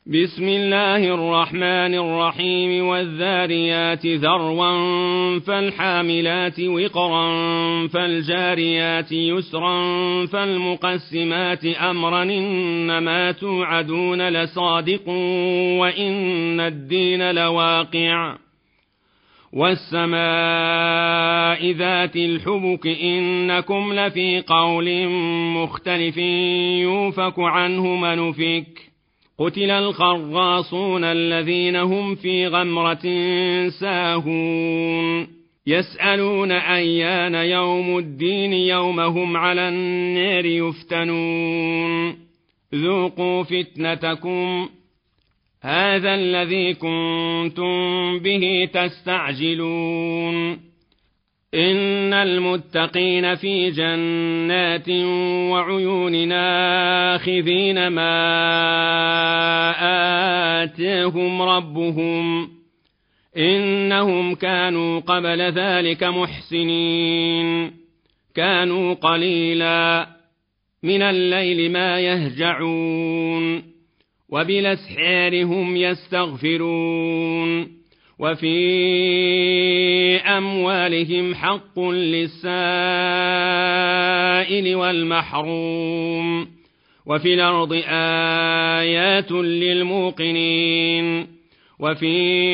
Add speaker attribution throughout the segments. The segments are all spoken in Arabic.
Speaker 1: بسم الله الرحمن الرحيم والذاريات ذروا فالحاملات وقرا فالجاريات يسرا فالمقسمات أمرا إنما توعدون لصادق وإن الدين لواقع والسماء ذات الحبك إنكم لفي قول مختلف يوفك عنه من أفك قتل الخراصون الذين هم في غمرة ساهون يسألون أيان يوم الدين يوم هم على النار يفتنون ذوقوا فتنتكم هذا الذي كنتم به تستعجلون إن المتقين في جنات وعيون آخذين ما آتاهم ربهم إنهم كانوا قبل ذلك محسنين كانوا قليلا من الليل ما يهجعون وبالأسحار هم يستغفرون وفي أموالهم حق للسائل والمحروم وفي الأرض آيات للموقنين وفي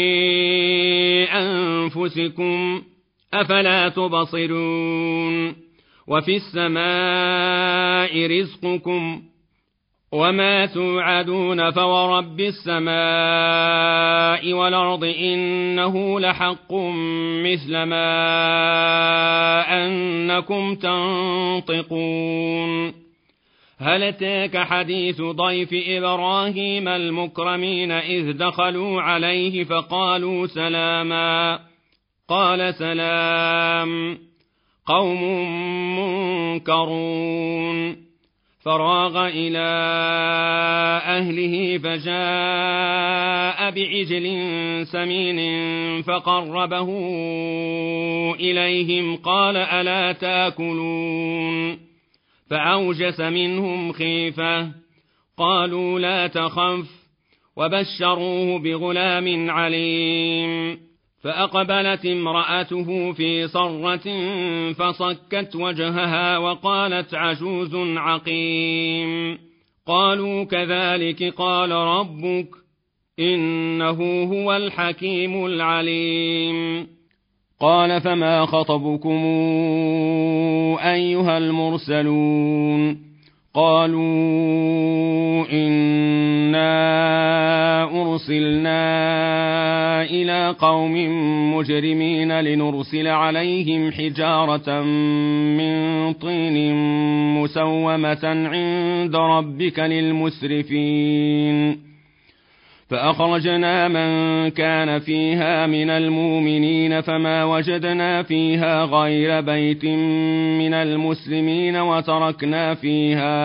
Speaker 1: أنفسكم أفلا تبصرون وفي السماء رزقكم وما توعدون فورب السماء والأرض إنه لحق مثل ما أنكم تنطقون هل أتاك حديث ضيف إبراهيم المكرمين إذ دخلوا عليه فقالوا سلاما قال سلام قوم منكرون فراغ إلى أهله فجاء بعجل سمين فقربه إليهم قال ألا تأكلون فأوجس منهم خيفة قالوا لا تخف وبشروه بغلام عليم فأقبلت امرأته في صرة فصكت وجهها وقالت عجوز عقيم قالوا كذلك قال ربك إنه هو الحكيم العليم قال فما خطبكم أيها المرسلون قالوا إنا أرسلنا إلى قوم مجرمين لنرسل عليهم حجارة من طين مسومة عند ربك للمسرفين فأخرجنا من كان فيها من المؤمنين فما وجدنا فيها غير بيت من المسلمين وتركنا فيها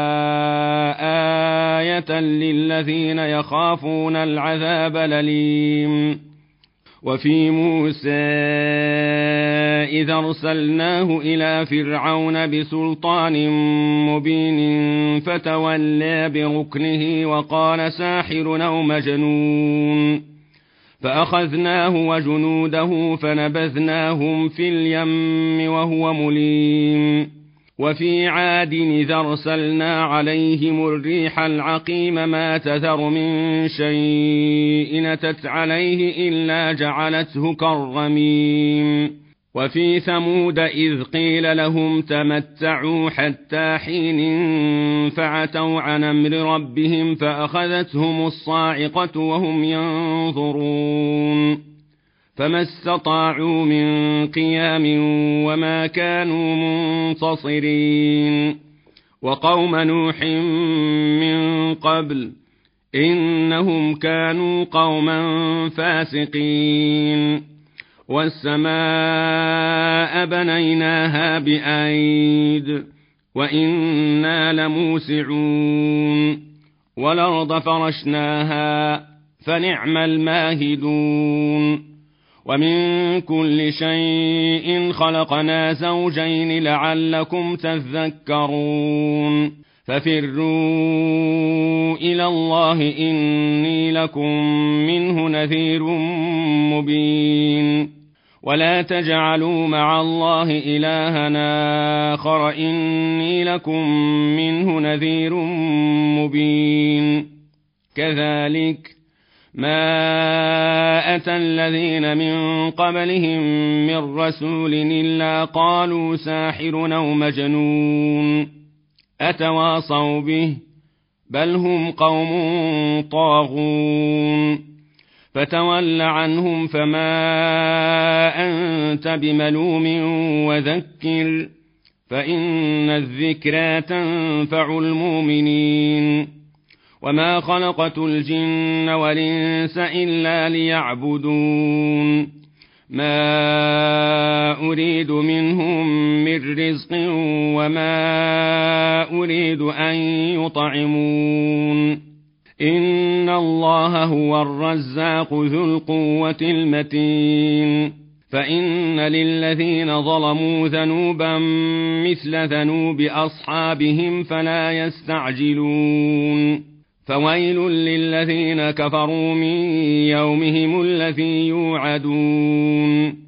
Speaker 1: آية للذين يخافون العذاب الأليم وفي موسى إذا أرسلناه إلى فرعون بسلطان مبين فتولى بركنه وقال ساحر أو مجنون فأخذناه وجنوده فنبذناهم في اليم وهو مليم وفي عاد إذا أرسلنا عليهم الريح العقيم ما تذر من شيء أتت عليه إلا جعلته كالرميم وفي ثمود إذ قيل لهم تمتعوا حتى حين فعتوا عن أمر ربهم فأخذتهم الصاعقة وهم ينظرون فما استطاعوا من قيام وما كانوا منتصرين وقوم نوح من قبل إنهم كانوا قوما فاسقين والسماء بنيناها بأيد وإنا لموسعون والأرض فرشناها فنعم الماهدون ومن كل شيء خلقنا زوجين لعلكم تذكرون ففروا إلى الله إني لكم منه نذير مبين ولا تجعلوا مع الله إلها آخر إني لكم منه نذير مبين كذلك ما أتى الذين من قبلهم من رسول إلا قالوا ساحر أو مجنون أتواصوا به بل هم قوم طاغون فتول عنهم فما أنت بملوم وذكر فإن الذكرى تنفع المؤمنين وما خلقت الجن والإنس إلا ليعبدون ما أريد منهم من رزق وما أريد أن يطعمون إن الله هو الرزاق ذو القوة المتين فإن للذين ظلموا ذنوبا مثل ذنوب أصحابهم فلا يستعجلون فويل للذين كفروا من يومهم الذي يوعدون